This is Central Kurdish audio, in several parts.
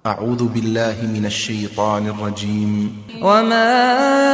أعوذ بالله من الشيطان الرجيم. وما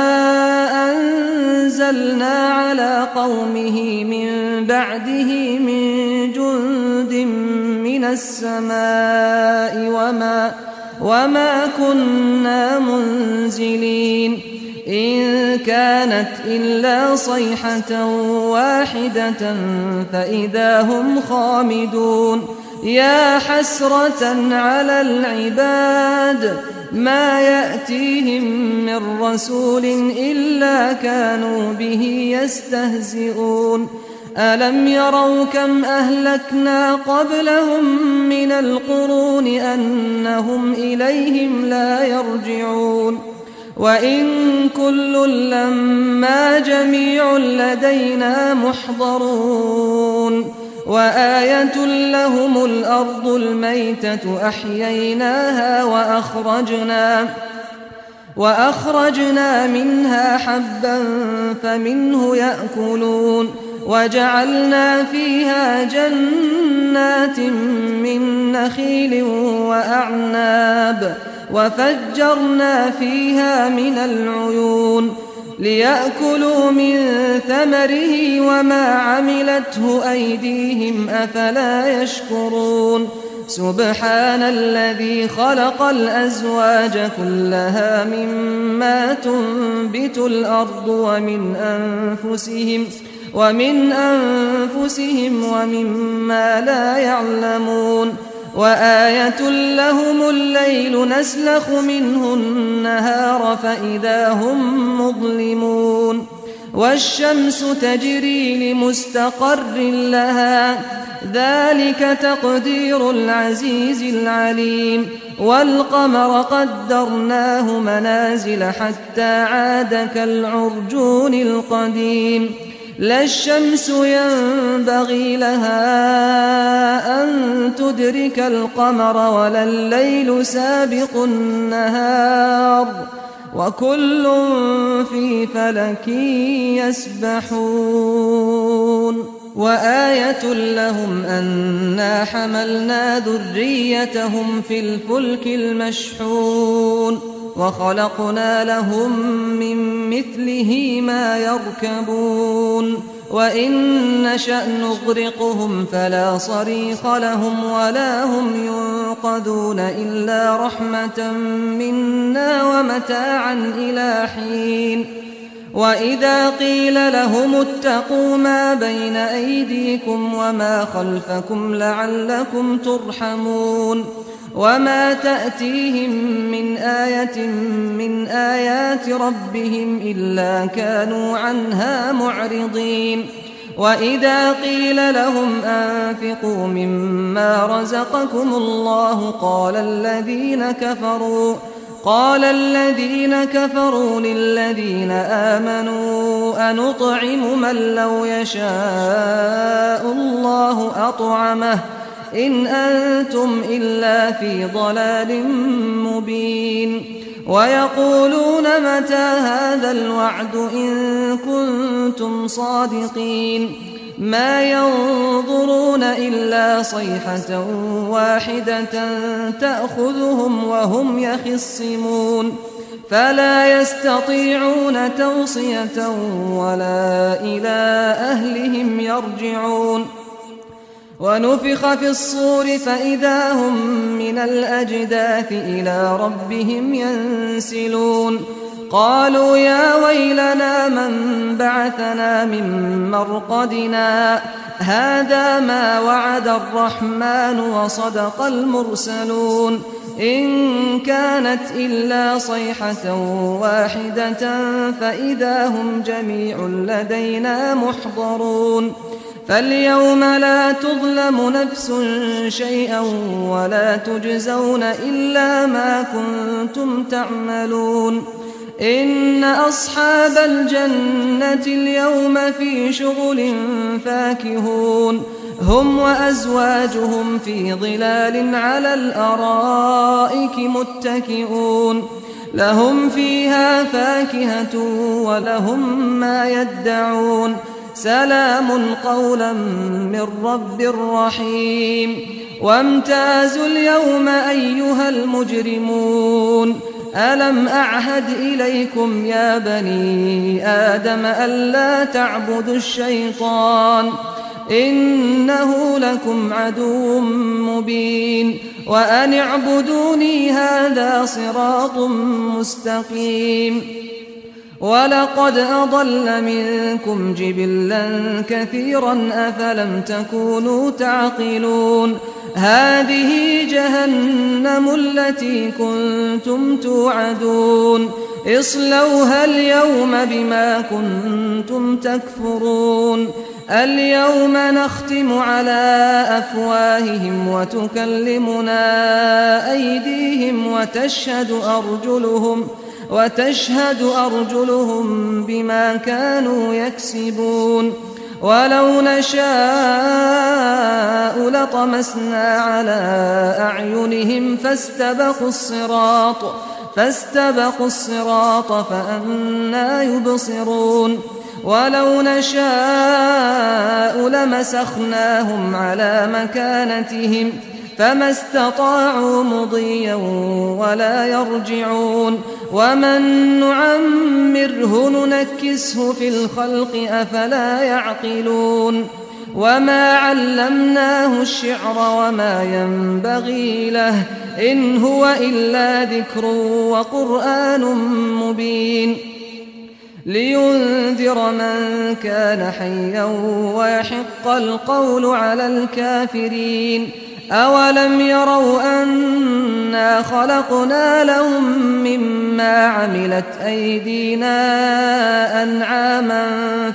أنزلنا على قومه من بعده من جند من السماء وما كنا منزلين إن كانت إلا صيحة واحدة فإذا هم خامدون يا حسرة على العباد ما يأتيهم من رسول إلا كانوا به يستهزئون ألم يروا كم أهلكنا قبلهم من القرون أنهم إليهم لا يرجعون وإن كل لما جميع لدينا محضرون وآية لهم الأرض الميتة أحييناها وأخرجنا منها حبا فمنه يأكلون وجعلنا فيها جنات من نخيل وأعناب وفجرنا فيها من العيون ليأكلوا من ثمره وما عملته أيديهم أفلا يشكرون سبحان الذي خلق الأزواج كلها مما تنبت الأرض ومن أنفسهم ومما لا يعلمون وآية لهم الليل نسلخ منه النهار فإذا هم مظلمون والشمس تجري لمستقر لها ذلك تقدير العزيز العليم والقمر قدرناه منازل حتى عاد كالعرجون القديم لا الشمس ينبغي لها أن تدرك القمر ولا الليل سابق النهار وكل في فلك يسبحون وآية لهم أنا حملنا ذريتهم في الفلك المشحون وخلقنا لهم من مثله ما يركبون وإن نشأ نغرقهم فلا صريخ لهم ولا هم ينقذون إلا رحمة منا ومتاعا إلى حين وإذا قيل لهم اتقوا ما بين أيديكم وما خلفكم لعلكم ترحمون وما تأتيهم من آية من آيات ربهم إلا كانوا عنها معرضين وإذا قيل لهم أنفقوا مما رزقكم الله قال الذين كفروا للذين آمنوا أنطعم من لو يشاء الله أطعمه إن أنتم إلا في ضلال مبين ويقولون متى هذا الوعد إن كنتم صادقين ما ينظرون إلا صيحة واحدة تأخذهم وهم يخصمون فلا يستطيعون توصية ولا إلى أهلهم يرجعون ونفخ في الصور فإذا هم من الأجداث إلى ربهم ينسلون قالوا يا ويلنا من بعثنا من مرقدنا هذا ما وعد الرحمن وصدق المرسلون إن كانت إلا صيحة واحدة فإذا هم جميع لدينا محضرون فاليوم لا تظلم نفس شيئا ولا تجزون إلا ما كنتم تعملون إن أصحاب الجنة اليوم في شغل فاكهون هم وأزواجهم في ظلال على الأرائك متكئون لهم فيها فاكهة ولهم ما يدعون سلام قولا من رب رحيم وامتازوا اليوم أيها المجرمون ألم أعهد إليكم يا بني آدم ألا تعبدوا الشيطان إنه لكم عدو مبين وأن اعبدوني هذا صراط مستقيم ولقد أضل منكم جبلا كثيرا أفلم تكونوا تعقلون هذه جهنم التي كنتم توعدون اصلوها اليوم بما كنتم تكفرون اليوم نختم على أفواههم وتكلمنا أيديهم وتشهد أرجلهم بما كانوا يكسبون ولو نشاء لطمسنا على أعينهم فاستبقوا الصراط فأنى يبصرون ولو نشاء لمسخناهم على مكانتهم فما استطاعوا مضيا ولا يرجعون ومن نعمره ننكسه في الخلق أفلا يعقلون وما علمناه الشعر وما ينبغي له إن هو إلا ذكر وقرآن مبين لينذر من كان حيا ويحق القول على الكافرين أولم يروا أنا خلقنا لهم مما عملت أيدينا أنعاما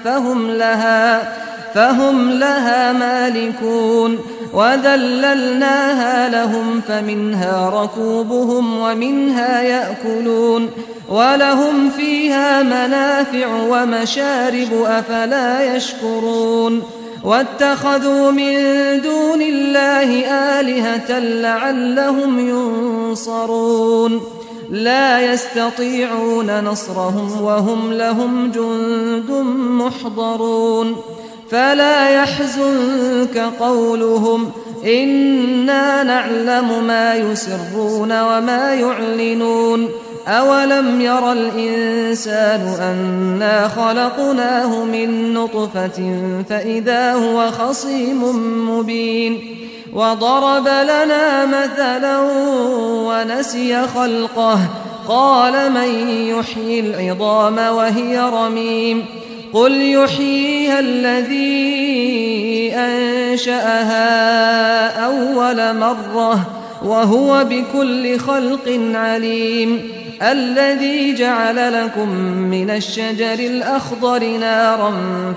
فهم لها مالكون وذللناها لهم فمنها ركوبهم ومنها يأكلون ولهم فيها منافع ومشارب أفلا يشكرون واتخذوا من دون الله آلهة لعلهم ينصرون لا يستطيعون نصرهم وهم لهم جند محضرون فلا يحزنك قولهم إنا نعلم ما يسرون وما يعلنون أولم ير الإنسان أنا خلقناه من نطفة فإذا هو خصيم مبين وضرب لنا مثلا ونسي خلقه قال من يحيي العظام وهي رميم قل يحييها الذي أنشأها أول مرة وهو بكل خلق عليم الذي جعل لكم من الشجر الأخضر نارا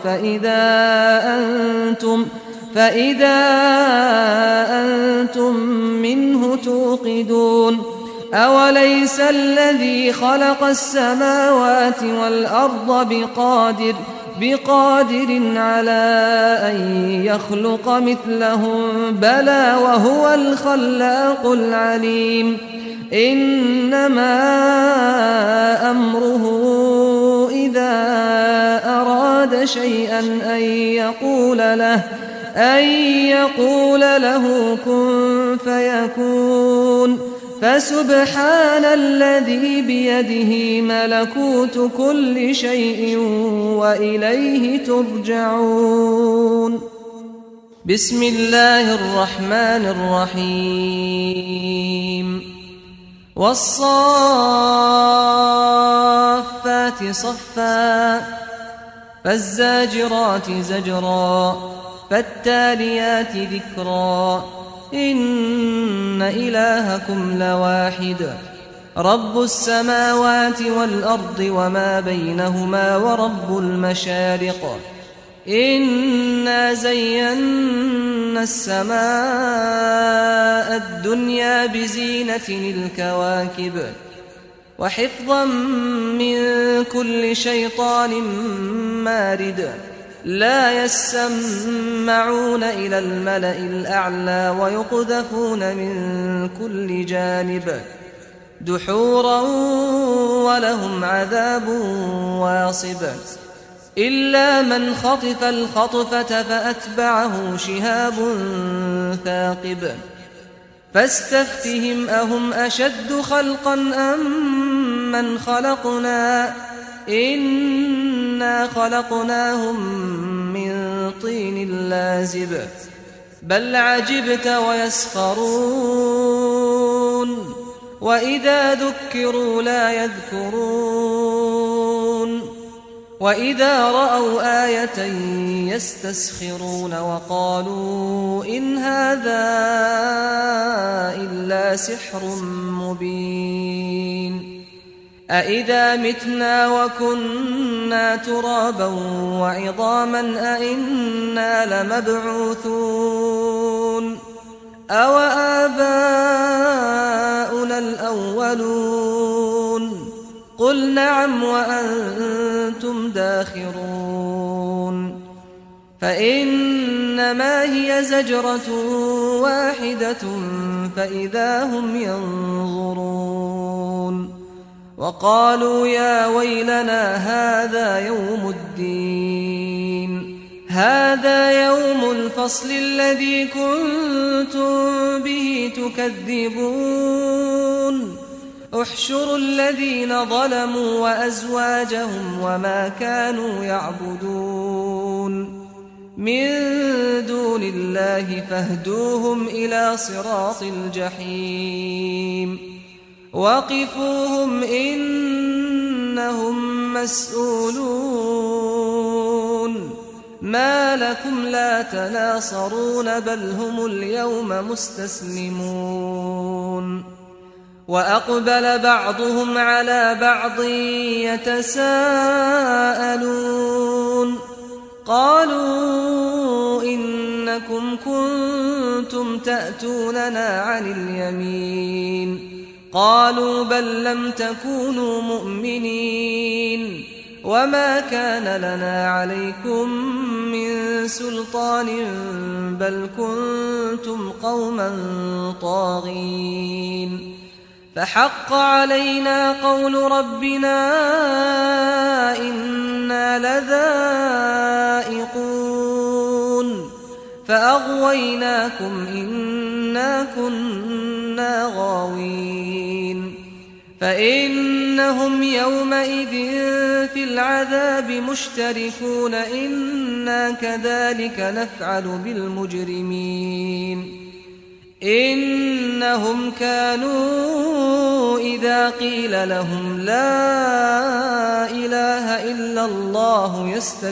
فإذا أنتم منه توقدون أوليس الذي خلق السماوات والأرض بقادر على أن يخلق مثلهم بلى وهو الخلاق العليم إنما أمره إذا أراد شيئا أن يقول له كن فيكون فسبحان الذي بيده ملكوت كل شيء وإليه ترجعون بسم الله الرحمن الرحيم والصافات صفا فالزاجرات زجرا فالتاليات ذكرا إن إلهكم لواحد رب السماوات والأرض وما بينهما ورب المشارق إنا زينا السماء الدنيا بزينة الكواكب وحفظا من كل شيطان مارد لا يسمعون إلى الملأ الأعلى ويقذفون من كل جانب دحورا ولهم عذاب واصب إلا من خطف الخطفة فأتبعه شهاب ثاقب فاستفتهم أهم أشد خلقا أم من خلقنا إنا خلقناهم من طين لازب بل عجبت ويسخرون وإذا ذكروا لا يذكرون وإذا رأوا آية يستسخرون وقالوا إن هذا إلا سحر مبين أإذا متنا وكنا ترابا وعظاما أإنا لمبعوثون أو آباؤنا الأولون قل نعم وأنتم داخرون فإنما هي زجرة واحدة فإذا هم ينظرون وقالوا يا ويلنا هذا يوم الفصل الذي كنتم به تكذبون احشروا الذين ظلموا وأزواجهم وما كانوا يعبدون من دون الله فاهدوهم إلى صراط الجحيم وقفوهم إنهم مسؤولون ما لكم لا تناصرون بل هم اليوم مستسلمون وأقبل بعضهم على بعض يتساءلون قالوا إنكم كنتم تأتوننا عن اليمين قالوا بل لم تكونوا مؤمنين وما كان لنا عليكم من سلطان بل كنتم قوما طاغين فحق علينا قول ربنا إنا لذائقون فأغويناكم إنا كنا غاوين فإنهم يومئذ في العذاب مشتركون إنا كذلك نفعل بالمجرمين إنهم كانوا إذا قيل لهم لا إله إلا الله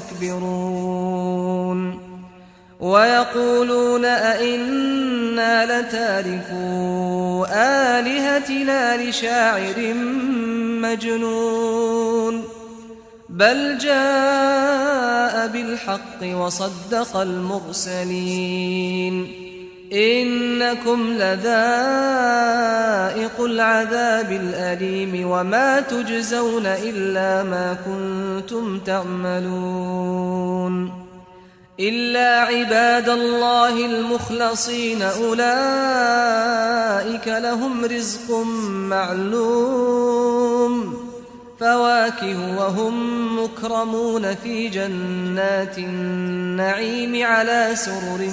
يستكبرون ويقولون أئنا لتاركو آلهتنا لشاعر مجنون بل جاء بالحق وصدق المرسلين إنكم لذائقو العذاب الأليم وما تجزون إلا ما كنتم تعملون إلا عباد الله المخلصين أولئك لهم رزق معلوم فواكه وهم مكرمون في جنات النعيم على سرر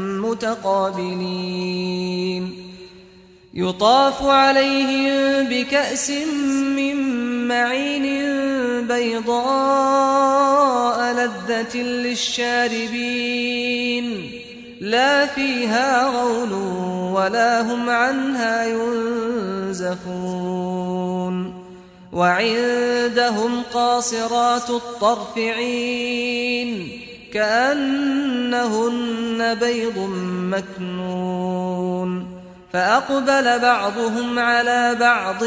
متقابلين يطاف عليهم بكأس من معين بيضاء لذة للشاربين لا فيها غول ولا هم عنها ينزفون وعندهم قاصرات الطرف عين كأنهن بيض مكنون فأقبل بعضهم على بعض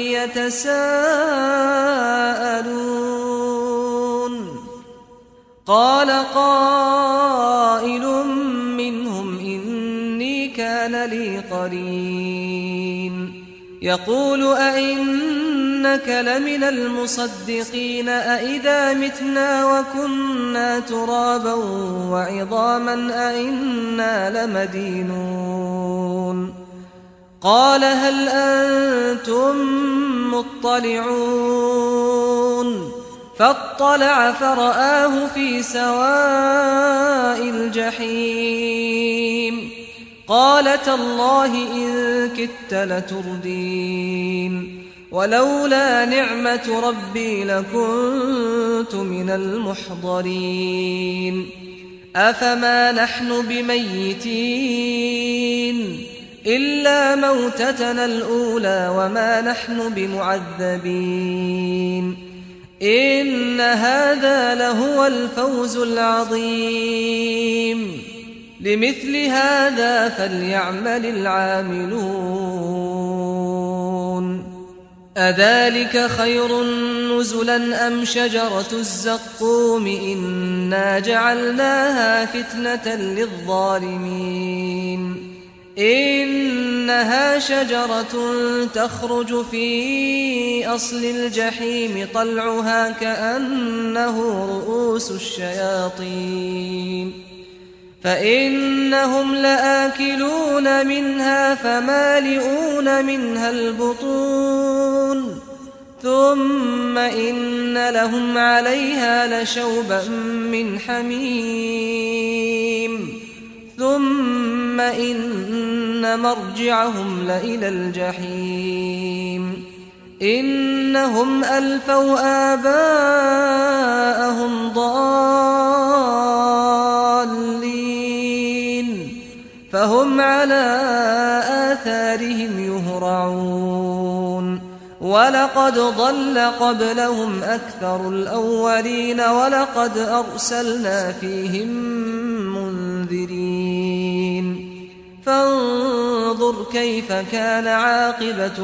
يتساءلون قال قائل منهم إني كان لي قرين يقول أئنك لمن المصدقين أئذا متنا وكنا ترابا وعظاما أئنا لمدينون قال هل أنتم مطلعون فاطلع فرآه في سواء الجحيم قال تالله إن كدت لتردين ولولا نعمة ربي لكنت من المحضرين أفما نحن بميتين إلا موتتنا الأولى وما نحن بمعذبين إن هذا لهو الفوز العظيم لمثل هذا فليعمل العاملون أذلك خير نزلا أم شجرة الزقوم إنا جعلناها فتنة للظالمين إنها شجرة تخرج في أصل الجحيم طلعها كأنه رؤوس الشياطين فإنهم لآكلون منها فمالئون منها البطون ثم إن لهم عليها لشوبا من حميم ثم إن مرجعهم لإلى الجحيم إنهم ألفوا آباءهم ضالين فهم على آثارهم يهرعون ولقد ضل قبلهم أكثر الأولين ولقد أرسلنا فيهم منذرين فانظر كيف كان عاقبة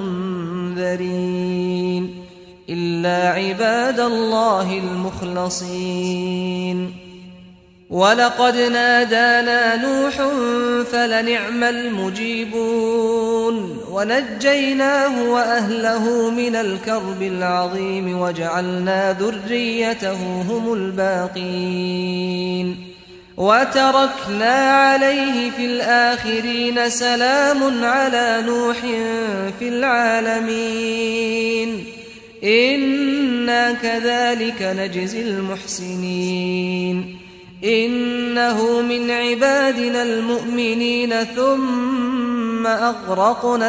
المنذرين إلا عباد الله المخلصين ولقد نادانا نوح فلنعم المجيبون ونجيناه وأهله من الكرب العظيم وجعلنا ذريته هم الباقين وتركنا عليه في الآخرين سلام على نوح في العالمين إنا كذلك نجزي المحسنين إنه من عبادنا المؤمنين ثم أغرقنا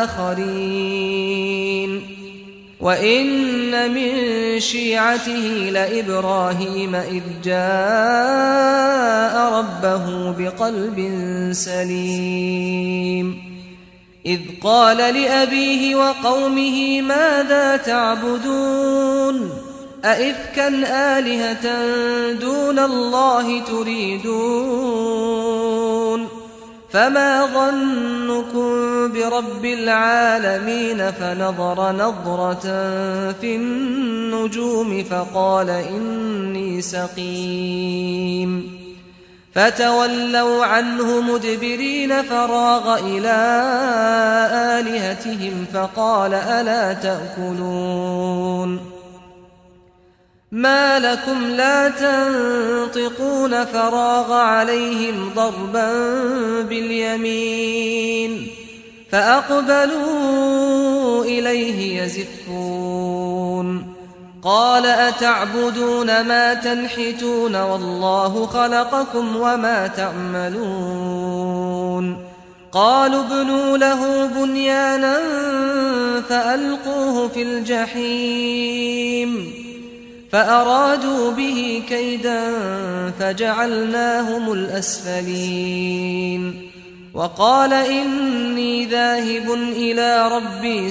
الآخرين وإن من شيعته لإبراهيم إذ جاء ربه بقلب سليم إذ قال لأبيه وقومه ماذا تعبدون أئفكا آلهة دون الله تريدون فما ظنكم برب العالمين فنظر نظرة في النجوم فقال إني سقيم فتولوا عنه مدبرين فراغ إلى آلهتهم فقال ألا تأكلون ما لكم لا تنطقون فراغ عليهم ضربا باليمين فأقبلوا إليه يزفون قال أتعبدون ما تنحتون والله خلقكم وما تعملون قالوا ابنوا له بنيانا فألقوه في الجحيم فأرادوا به كيدا فجعلناهم الأسفلين وقال إني ذاهب إلى ربي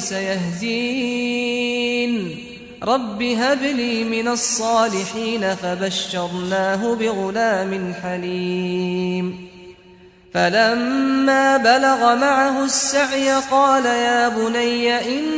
سيهدين رب هب لي من الصالحين فبشرناه بغلام حليم فلما بلغ معه السعي قال يا بني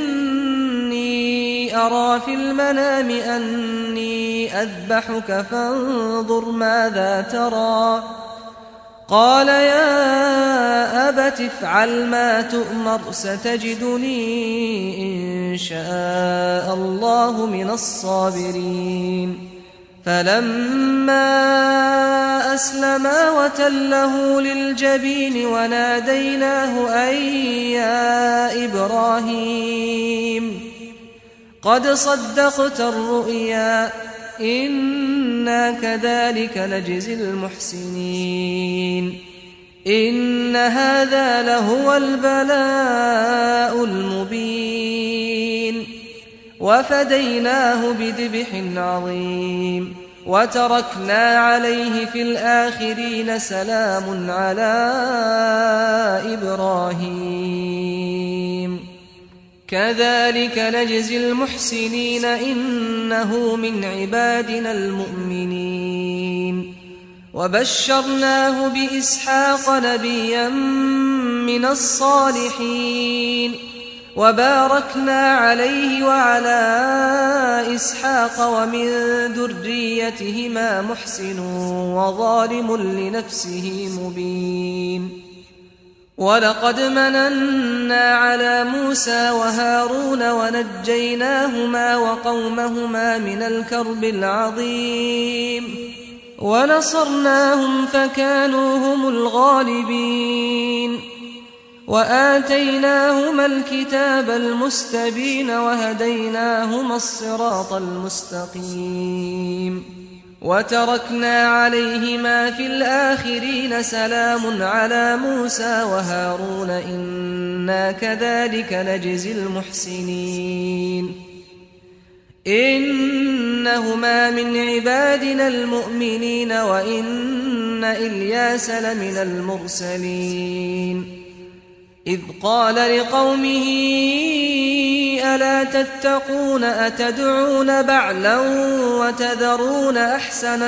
إني أرى في المنام أني أذبحك فانظر ماذا ترى قال يا أبت افعل ما تؤمر ستجدني إن شاء الله من الصابرين فلما أسلما وتله للجبين وناديناه أن يا إبراهيم قد صدقت الرؤيا إنا كذلك نجزي المحسنين إن هذا لهو البلاء المبين وفديناه بذبح عظيم وتركنا عليه في الآخرين سلام على إبراهيم كذلك نجزي المحسنين إنه من عبادنا المؤمنين وبشرناه بإسحاق نبيا من الصالحين وباركنا عليه وعلى إسحاق ومن ذريتهما محسن وظالم لنفسه مبين ولقد مننا على موسى وهارون ونجيناهما وقومهما من الكرب العظيم ونصرناهم فكانوا هم الغالبين وآتيناهما الكتاب المستبين وهديناهما الصراط المستقيم وتركنا عليهما في الآخرين سلام على موسى وهارون إنا كذلك نجزي المحسنين إنهما من عبادنا المؤمنين وإن إلياس لمن المرسلين إذ قال لقومه ألا تتقون أتدعون بعلا وتذرون أحسن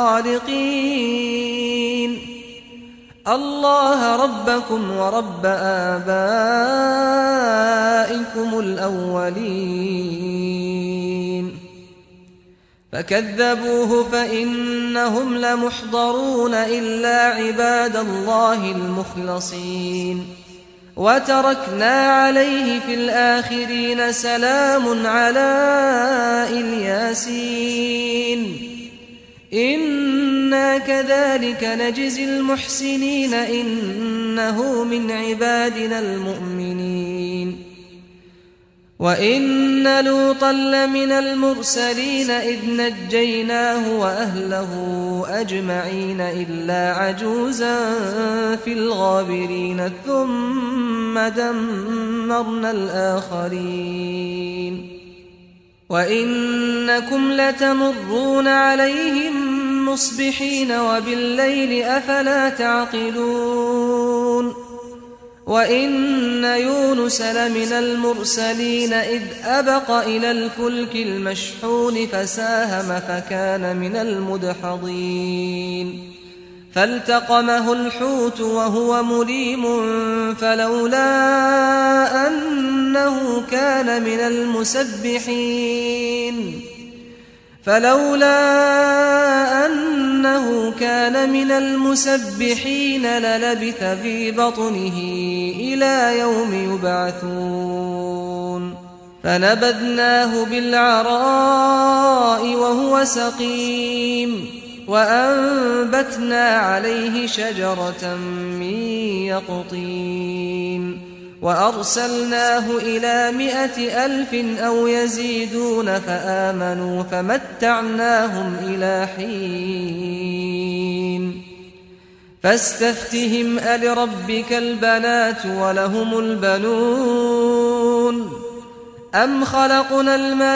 الخالقين الله ربكم ورب آبائكم الأولين فكذبوه فإنهم لمحضرون إلا عباد الله المخلصين وتركنا عليه في الآخرين سلام على الياسين إنا كذلك نجزي المحسنين إنه من عبادنا المؤمنين وإن لوطا لمن المرسلين إذ نجيناه وأهله أجمعين إلا عجوزا في الغابرين ثم دمرنا الآخرين وإنكم لتمرون عليهم مصبحين وبالليل أفلا تعقلون وإن يونس لمن المرسلين إذ أبق إلى الفلك المشحون فساهم فكان من المدحضين فالتقمه الحوت وهو مليم فلولا أنه كان من المسبحين للبث في بطنه إلى يوم يبعثون فنبذناه بالعراء وهو سقيم وأنبتنا عليه شجرة من يقطين وأرسلناه إلى 100,000 أو يزيدون فآمنوا فمتعناهم إلى حين فاستفتهم ألربك البنات ولهم البنون أم خلقنا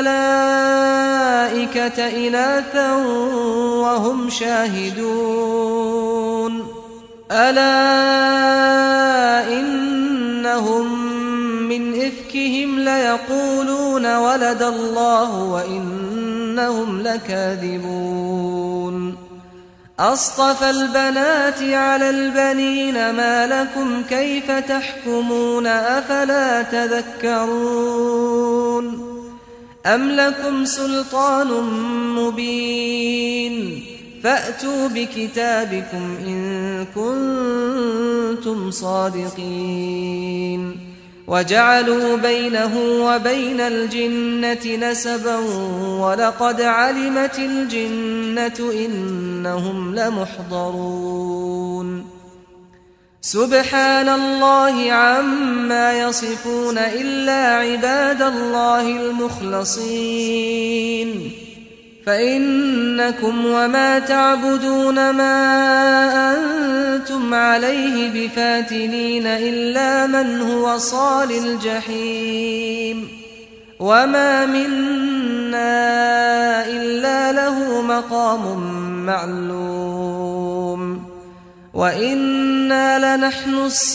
الملائكة إناثا وهم شاهدون ألا إنهم من إفكهم ليقولون ولد الله وإنهم لكاذبون أصطفى البنات على البنين ما لكم كيف تحكمون أفلا تذكرون أم لكم سلطان مبين فأتوا بكتابكم إن كنتم صادقين وجعلوا بينه وبين الجنة نسبا ولقد علمت الجنة إنهم لمحضرون سبحان الله عما يصفون إلا عباد الله المخلصين فإنكم وما تعبدون ما أنتم عليه بفاتنين إلا من هو صال الجحيم وما منا إلا له مقام معلوم وإنا لنحن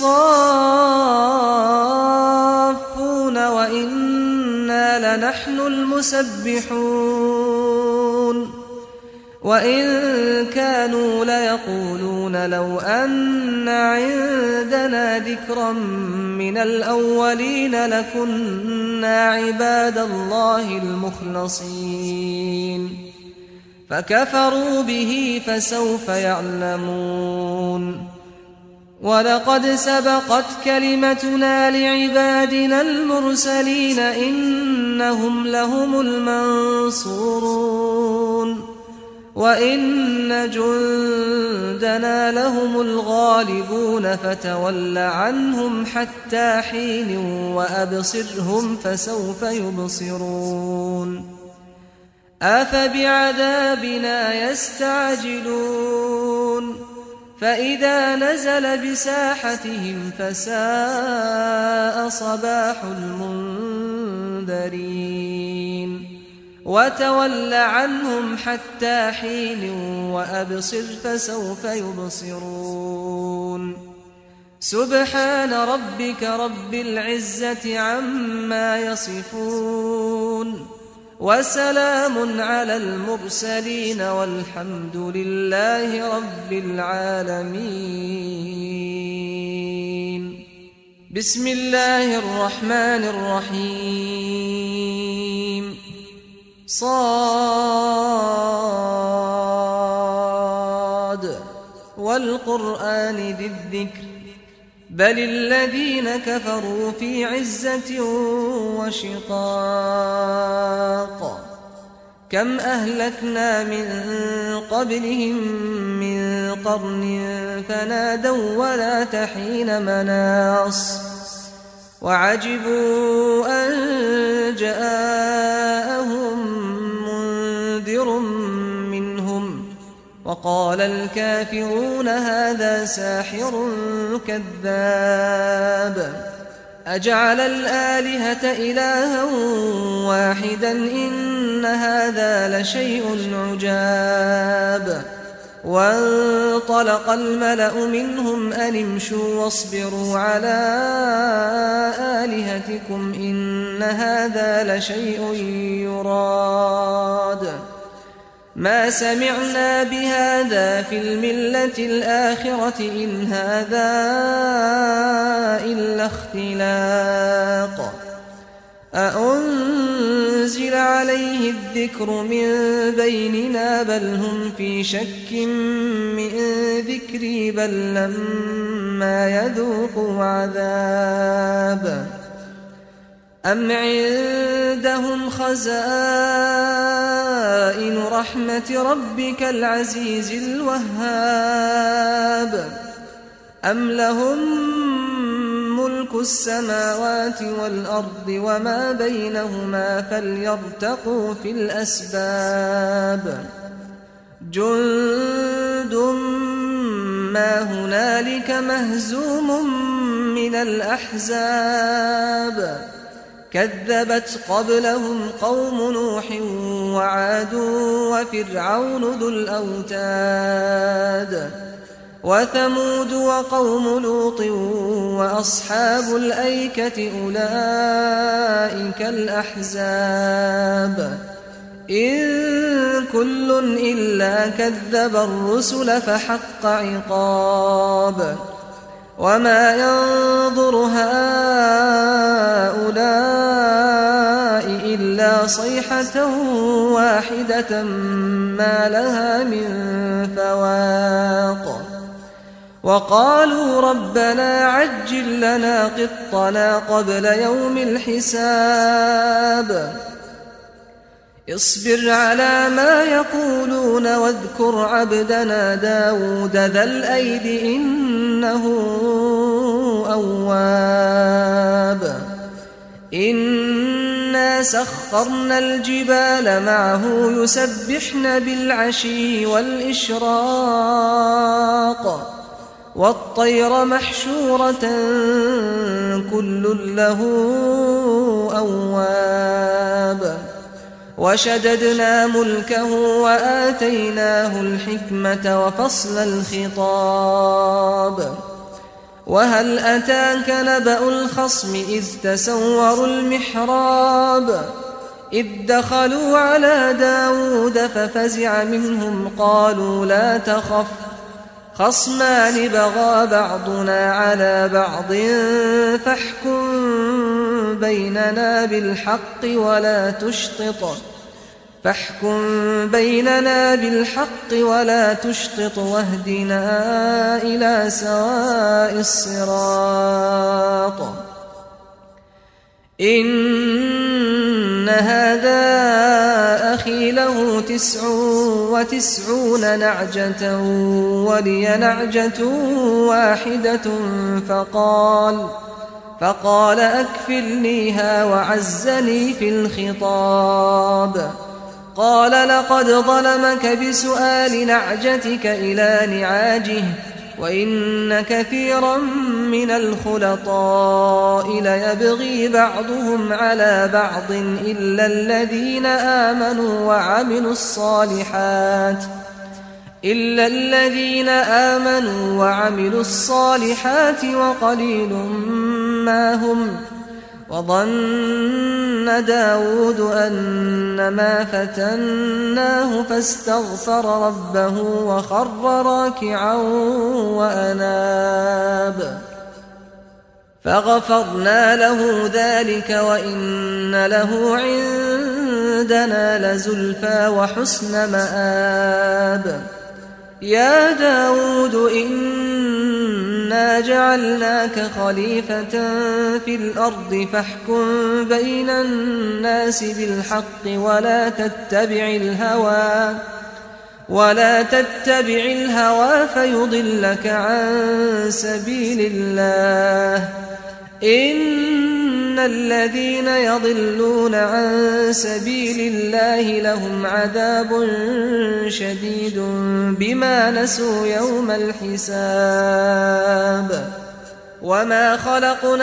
الصافون وإنا لنحن المسبحون وإن كانوا ليقولون لو أن عندنا ذكرا من الأولين لكنا عباد الله المخلصين فكفروا به فسوف يعلمون ولقد سبقت كلمتنا لعبادنا المرسلين إنهم لهم المنصورون وإن جندنا لهم الغالبون فتول عنهم حتى حين وأبصرهم فسوف يبصرون أفبعذابنا يستعجلون فإذا نزل بساحتهم فساء صباح المنذرين وتول عنهم حتى حين وأبصر فسوف يبصرون سبحان ربك رب العزة عما يصفون وسلام على المرسلين والحمد لله رب العالمين بسم الله الرحمن الرحيم صاد والقرآن ذي الذكر بل الذين كفروا في عزة وشقاق كم أهلكنا من قبلهم من قرن فنادوا ولا تحين مناص وعجبوا أن جاءهم منذر منهم وقال الكافرون هذا ساحر كذاب أجعل الآلهة إلها واحدا إن هذا لشيء عجاب وانطلق الملأ منهم أن امشوا واصبروا على آلهتكم إن هذا لشيء يراد ما سمعنا بهذا في الملة الآخرة إن هذا إلا اختلاق أأنزل عليه الذكر من بيننا بل هم في شك من ذكري بل لما يذوقوا عذاب أم عندهم خزائن رحمة ربك العزيز الوهاب أم لهم ملك السماوات والأرض وما بينهما فليرتقوا في الأسباب جند ما هنالك مهزوم من الأحزاب كذبت قبلهم قوم نوح وعاد وفرعون ذو الأوتاد وثمود وقوم لوط وأصحاب الأيكة أولئك الأحزاب إن كل إلا كذب الرسل فحق عقاب وما ينظر هؤلاء إلا صيحة واحدة ما لها من فواق وقالوا ربنا عجل لنا قطنا قبل يوم الحساب اصبر على ما يقولون واذكر عبدنا داود ذا الأيد إنه أواب إنا إنا سخرنا الجبال معه يسبحن بالعشي والإشراق والطير محشورة كل له أواب وشددنا ملكه وآتيناه الحكمة وفصل الخطاب وهل أتاك نبأ الخصم إذ تسوروا المحراب إذ دخلوا على داود ففزع منهم قالوا لا تخف خصمان بغى بعضنا على بعض فاحكم بيننا بالحق ولا تشطط واهدنا إلى سواء الصراط إن هذا أخي له 99 نعجة ولي نعجة واحدة فقال أكفلنيها وعزني في الخطاب قال لقد ظلمك بسؤال نعجتك إلى نعاجه وإن كثيرا من الخلطاء ليبغي بعضهم على بعض إلا الذين آمنوا وعملوا الصالحات وقليل ما هم وظن داود أنما فتناه فاستغفر ربه وخر راكعا وأناب فغفرنا له ذلك وإن له عندنا لزلفى وحسن مآب يا داود إنا جعلناك خليفة في الأرض فاحكم بين الناس بالحق ولا تتبع الهوى فيضلك عن سبيل الله إن الذين يضلون عن سبيل الله لهم عذاب شديد بما نسوا يوم الحساب وما خلقنا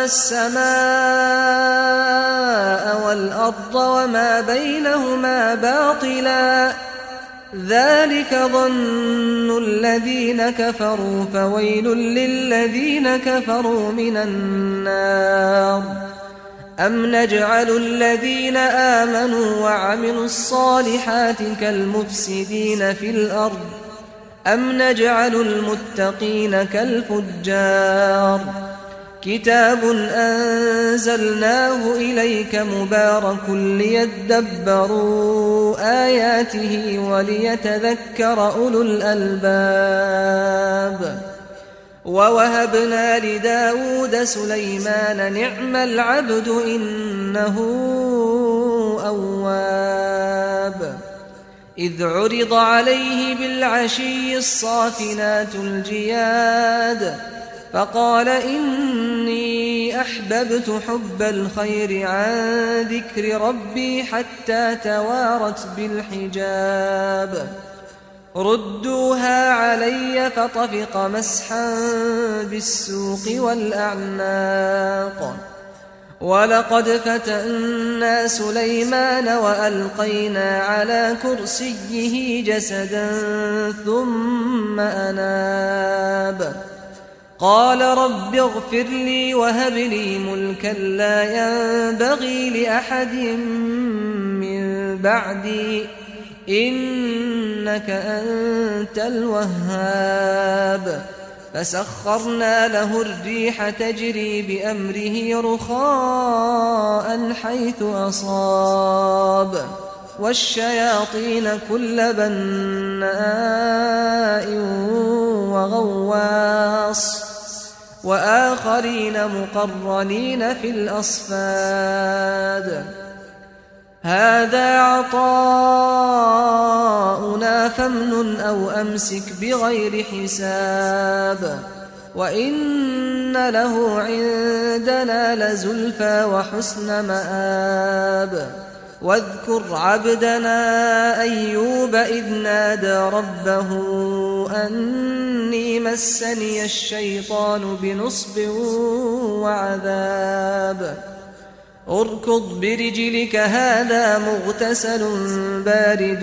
السماء والأرض وما بينهما باطلا ذلك ظن الذين كفروا فويل للذين كفروا من النار أم نجعل الذين آمنوا وعملوا الصالحات كالمفسدين في الأرض أم نجعل المتقين كالفجار كتاب أنزلناه إليك مبارك ليدبروا آياته وليتذكر أولو الألباب ووهبنا لداود سليمان نعم العبد إنه أواب إذ عرض عليه بالعشي الصافنات الجياد فقال إني أحببت حب الخير عن ذكر ربي حتى توارت بالحجاب ردوها علي فطفق مسحا بالسوق والأعناق ولقد فتنا سليمان وألقينا على كرسيه جسدا ثم أناب قال رب اغفر لي وهب لي ملكا لا ينبغي لأحد من بعدي إنك أنت الوهاب فسخرنا له الريح تجري بأمره رخاء حيث أصاب والشياطين كل بناء وغواص وآخرين مقرنين في الأصفاد هذا عطاؤنا فامنن أو أمسك بغير حساب وإن له عندنا لزلفى وحسن مآب واذكر عبدنا أيوب إذ نادى ربه أني مسني الشيطان بنصب وعذاب اركض برجلك هذا مغتسل بارد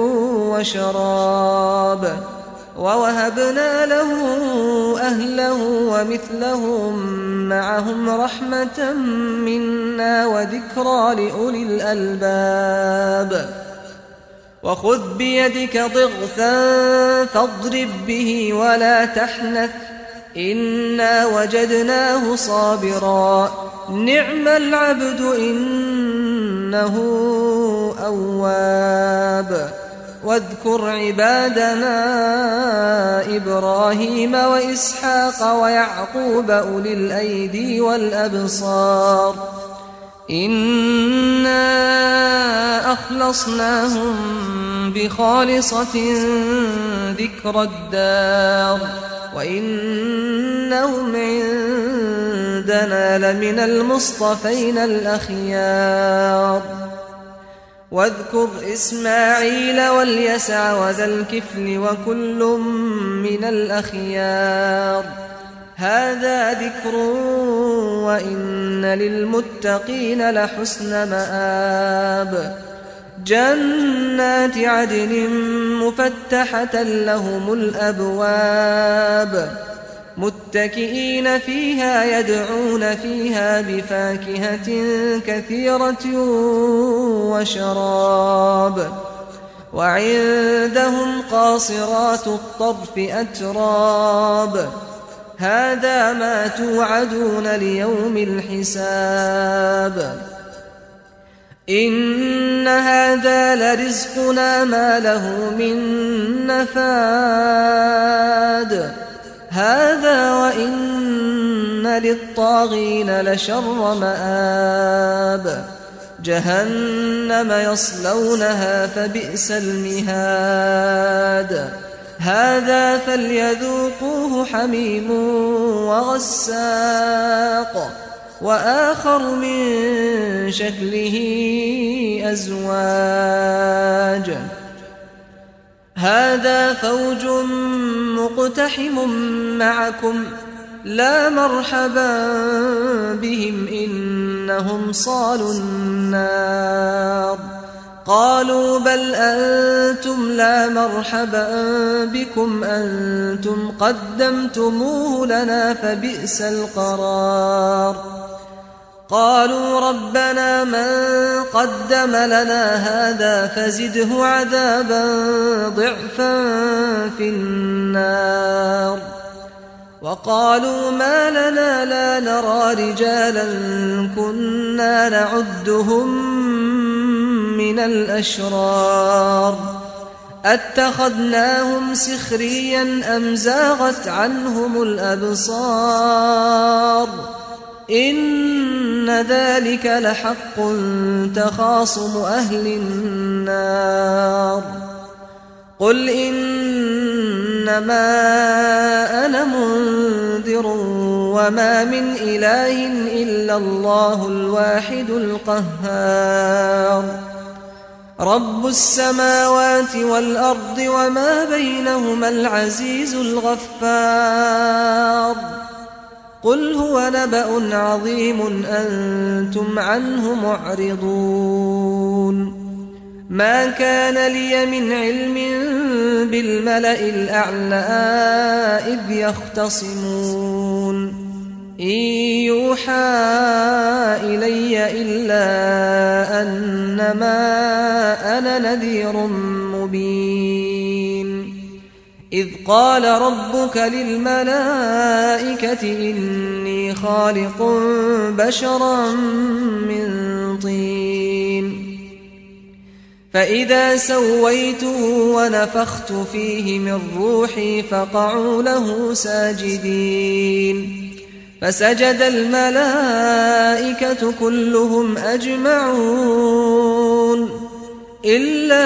وشراب ووهبنا له أهله ومثلهم معهم رحمة منا وذكرى لأولي الألباب وخذ بيدك ضغثا فاضرب به ولا تحنث إنا وجدناه صابرا نعم العبد إنه أواب واذكر عبادنا إبراهيم وإسحاق ويعقوب أولي الأيدي والأبصار إنا أخلصناهم بخالصة ذكر الدار وإنهم عندنا لمن المصطفين الأخيار واذكر إسماعيل واليسع وذا الكفل وكل من الأخيار هذا ذكر وإن للمتقين لحسن مآب جنات عدن مفتحة لهم الأبواب متكئين فيها يدعون فيها بفاكهة كثيرة وشراب وعندهم قاصرات الطرف أتراب هذا ما توعدون ليوم الحساب إن هذا لرزقنا ما له من نفاد هذا وإن للطاغين لشر مآب جهنم يصلونها فبئس المهاد هذا فليذوقوه حميم وغساق وآخر من شكله أزواج هذا فوج مقتحم معكم لا مرحبا بهم إنهم صالوا النار قالوا بل أنتم لا مرحبا بكم أنتم قدمتموه لنا فبئس القرار قالوا ربنا من قدم لنا هذا فزده عذابا ضعفا في النار وقالوا ما لنا لا نرى رجالا كنا نعدهم من الأشرار أتخذناهم سخريا أم زاغت عنهم الأبصار إن ذلك لحق تخاصم أهل النار قل إنما أنا منذر وما من إله إلا الله الواحد القهار رب السماوات والأرض وما بينهما العزيز الغفار قل هو نبأ عظيم أنتم عنه معرضون ما كان لي من علم بالملأ الأعلى إذ يختصمون إن يوحى إلي إلا أنما أنا نذير مبين إذ قال ربك للملائكة إني خالق بشرا من طين فإذا سويته ونفخت فيه من روحي فقعوا له ساجدين فسجد الملائكة كلهم أجمعون إلا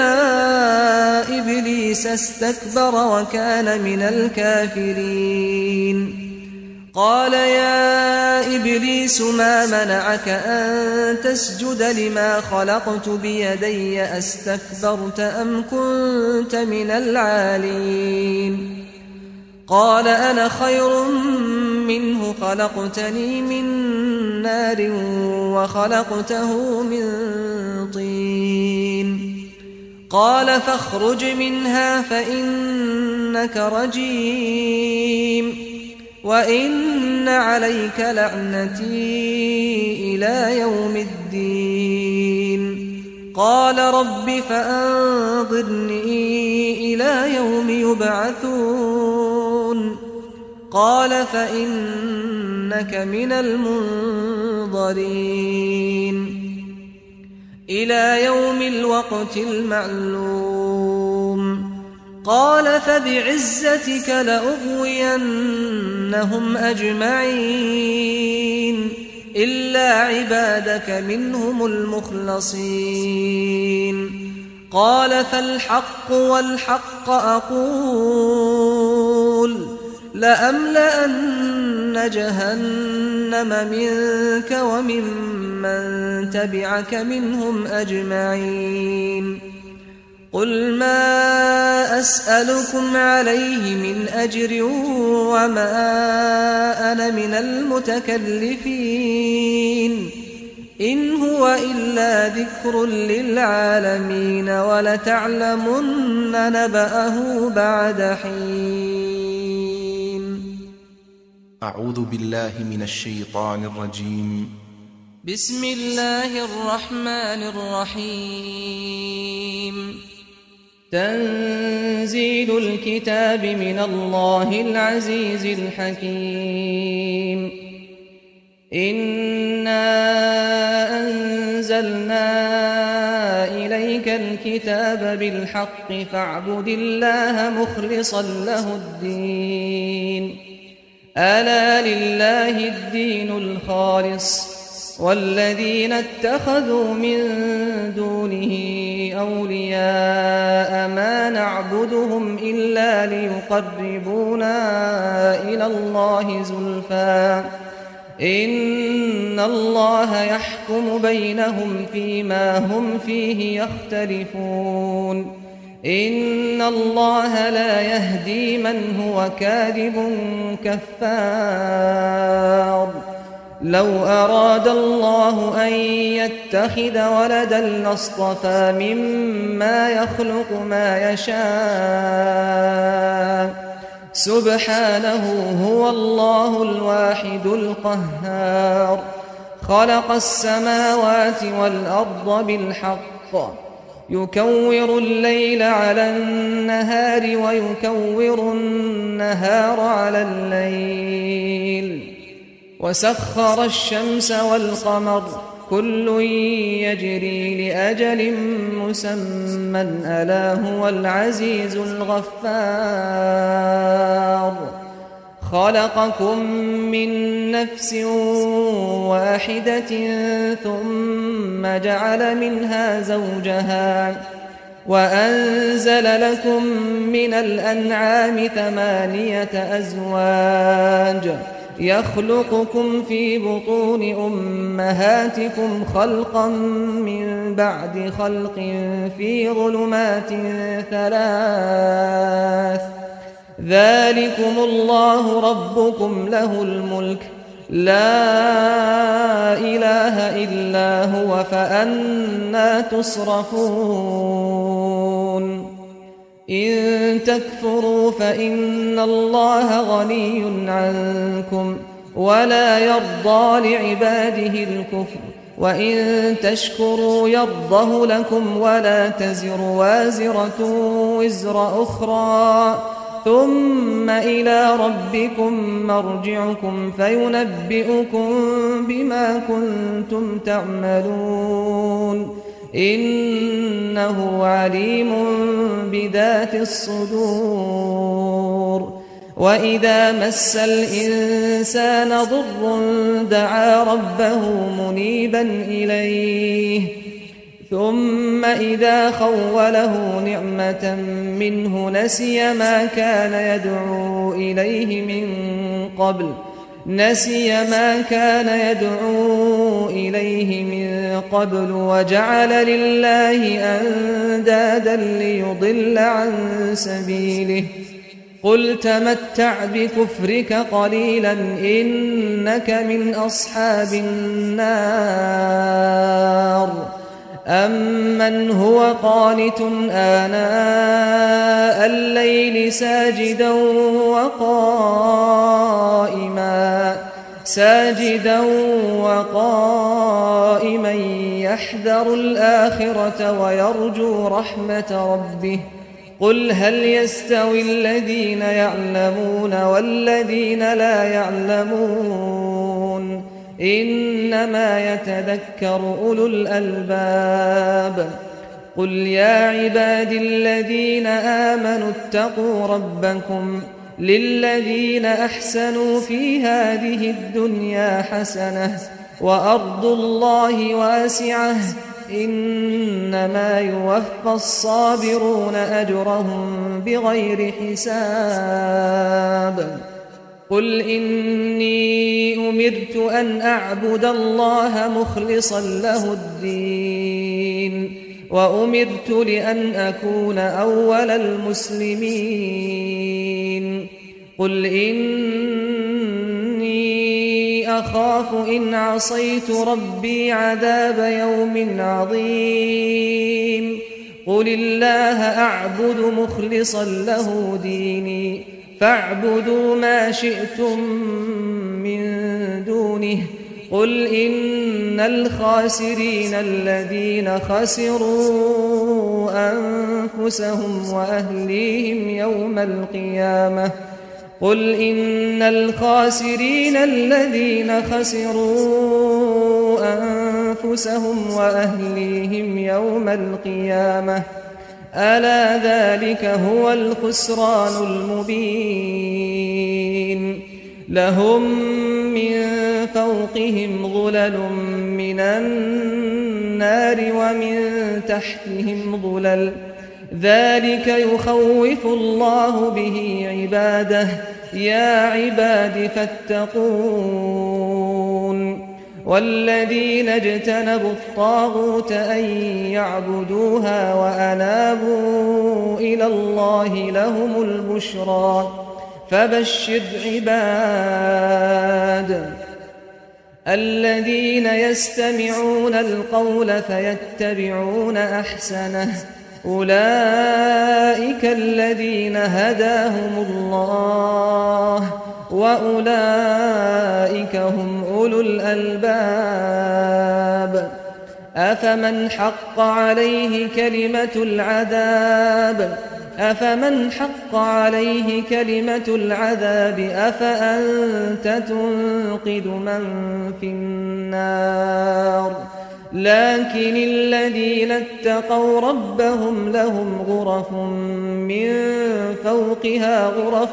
إبليس استكبر وكان من الكافرين قال يا إبليس ما منعك أن تسجد لما خلقت بيدي أستكبرت أم كنت من العالين قال أنا خير منه خلقتني من نار وخلقته من طين قال فاخرج منها فإنك رجيم وإن عليك لعنتي إلى يوم الدين قال رب فأنظرني إلى يوم يبعثون قال فإنك من المنظرين إلى يوم الوقت المعلوم قال فبعزتك لأغوينهم أجمعين إلا عبادك منهم المخلصين قال فالحق والحق أقول لأملأن جهنم منك وممن تبعك منهم أجمعين قل ما أسألكم عليه من أجر وما أنا من المتكلفين إن هو إلا ذكر للعالمين ولتعلمن نبأه بعد حين. أعوذ بالله من الشيطان الرجيم. بسم الله الرحمن الرحيم. تنزيل الكتاب من الله العزيز الحكيم. إنا أنزلنا إليك الكتاب بالحق فاعبد الله مخلصا له الدين ألا لله الدين الخالص والذين اتخذوا من دونه أولياء ما نعبدهم إلا ليقربونا إلى الله زلفى إن الله يحكم بينهم فيما هم فيه يختلفون إن الله لا يهدي من هو كاذب كفار لو أراد الله أن يتخذ ولدا لاصطفى مما يخلق ما يشاء سبحانه هو الله الواحد القهار خلق السماوات والأرض بالحق يكور الليل على النهار ويكور النهار على الليل وسخر الشمس والقمر كل يجري لأجل مسمى ألا هو العزيز الغفار خلقكم من نفس واحدة ثم جعل منها زوجها وأنزل لكم من الأنعام 8 أزواج يخلقكم في بطون أمهاتكم خلقا من بعد خلق في ظلمات 3 ذلكم الله ربكم له الملك لا إله إلا هو فأنى تصرفون إن تكفروا فإن الله غني عنكم ولا يرضى لعباده الكفر وإن تشكروا يرضه لكم ولا تزر وازرة وزر أخرى ثم إلى ربكم مرجعكم فينبئكم بما كنتم تعملون إنه عليم بذات الصدور وإذا مس الإنسان ضر دعا ربه منيبا إليه ثم إذا خوله نعمة منه نسي ما كان يدعو إليه من قبل نسي ما كان يدعو إليه من قبل وجعل لله أندادا ليضل عن سبيله قل تمتع بكفرك قليلا إنك من أصحاب النار أمن هو قانت آناء الليل ساجدا وقائما يحذر الآخرة ويرجو رحمة ربه قل هل يستوي الذين يعلمون والذين لا يعلمون إنما يتذكر أولو الألباب قل يا عبادي الذين آمنوا اتقوا ربكم للذين أحسنوا في هذه الدنيا حسنة وأرض الله واسعة إنما يوفى الصابرون أجرهم بغير حساب قل إني أمرت أن أعبد الله مخلصا له الدين وأمرت لأن أكون أول المسلمين قل إني أخاف إن عصيت ربي عذاب يوم عظيم قل الله أعبد مخلصا له ديني فاعبدوا ما شئتم من دونه قل إن الخاسرين الذين خسروا أنفسهم وأهليهم يوم القيامة قل إن الخاسرين الذين خسروا أنفسهم وأهليهم يوم القيامة ألا ذلك هو الخسران المبين لهم من فوقهم ظلل من النار ومن تحتهم ظلل ذلك يخوف الله به عباده يا عباد فاتقون والذين اجتنبوا الطاغوت أن يعبدوها وأنابوا إلى الله لهم البشرى فبشر عباد الذين يستمعون القول فيتبعون أحسنه أولئك الذين هداهم الله وأولئك هم أولو الألباب أفمن حق عليه كلمة العذاب أفأنت تنقذ من في النار لكن الذين اتقوا ربهم لهم غرف من فوقها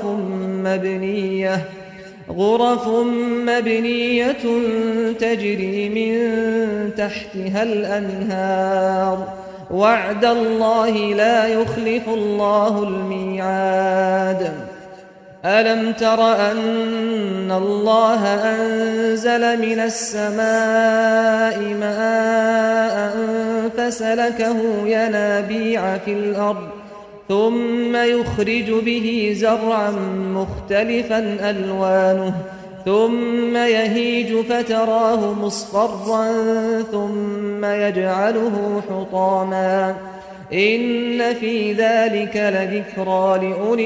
غرف مبنية تجري من تحتها الأنهار وعد الله لا يخلف الله الميعاد ألم تر أن الله أنزل من السماء ماء فسلكه ينابيع في الأرض ثم يخرج به زرعا مختلفا ألوانه ثم يهيج فتراه مصفرا ثم يجعله حطاما إن في ذلك لذكرى لأولي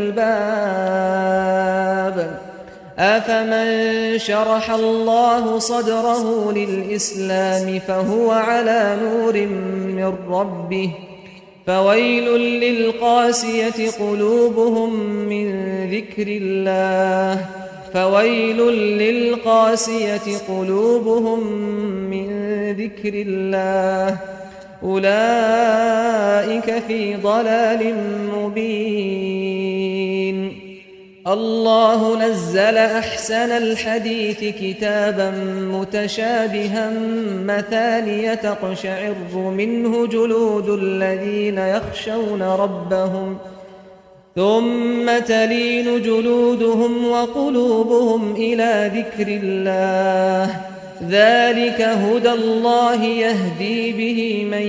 الألباب أفمن شرح الله صدره للإسلام فهو على نور من ربه فويل للقاسية قلوبهم من ذكر الله أولئك في ضلال مبين الله نزل أحسن الحديث كتابا متشابها مثانية تقشعر منه جلود الذين يخشون ربهم ثم تلين جلودهم وقلوبهم إلى ذكر الله ذلك هدى الله يهدي به من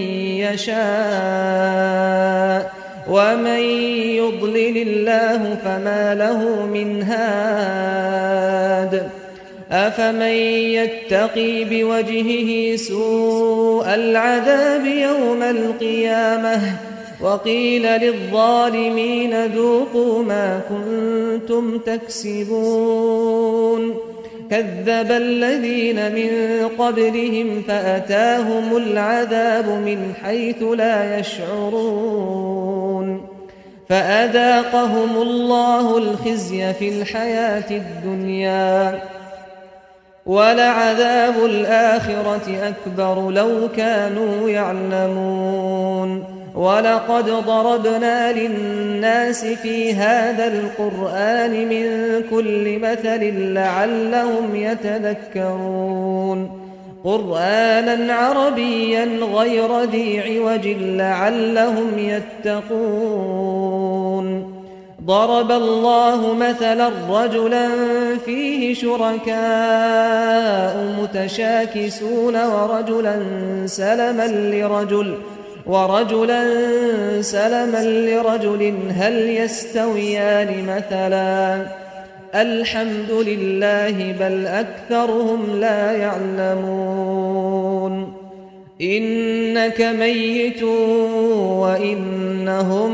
يشاء ومن يضلل الله فما له من هاد أفمن يتقي بوجهه سوء العذاب يوم القيامة وقيل للظالمين ذوقوا ما كنتم تكسبون كذب الذين من قبلهم فأتاهم العذاب من حيث لا يشعرون فأذاقهم الله الخزي في الحياة الدنيا ولعذاب الآخرة أكبر لو كانوا يعلمون ولقد ضربنا للناس في هذا القرآن من كل مثل لعلهم يتذكرون قرآنا عربيا غير ذي عوج لعلهم يتقون ضرب الله مثلا رجلا فيه شركاء متشاكسون ورجلا سلما لرجل هل يستويان مثلا الحمد لله بل أكثرهم لا يعلمون إنك ميت وإنهم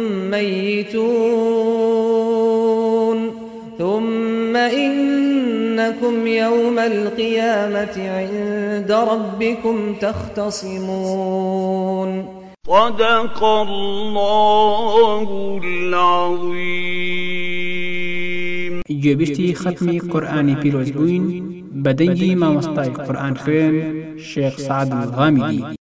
ميتون ثم إنكم يوم القيامة عند ربكم تختصمون صدق الله العظيم. گوێبیستی ختمی قورآانی پیرۆز بووین بە دەنگی مامۆستای قورئان خوێن شێخ سەعەد الغامدی.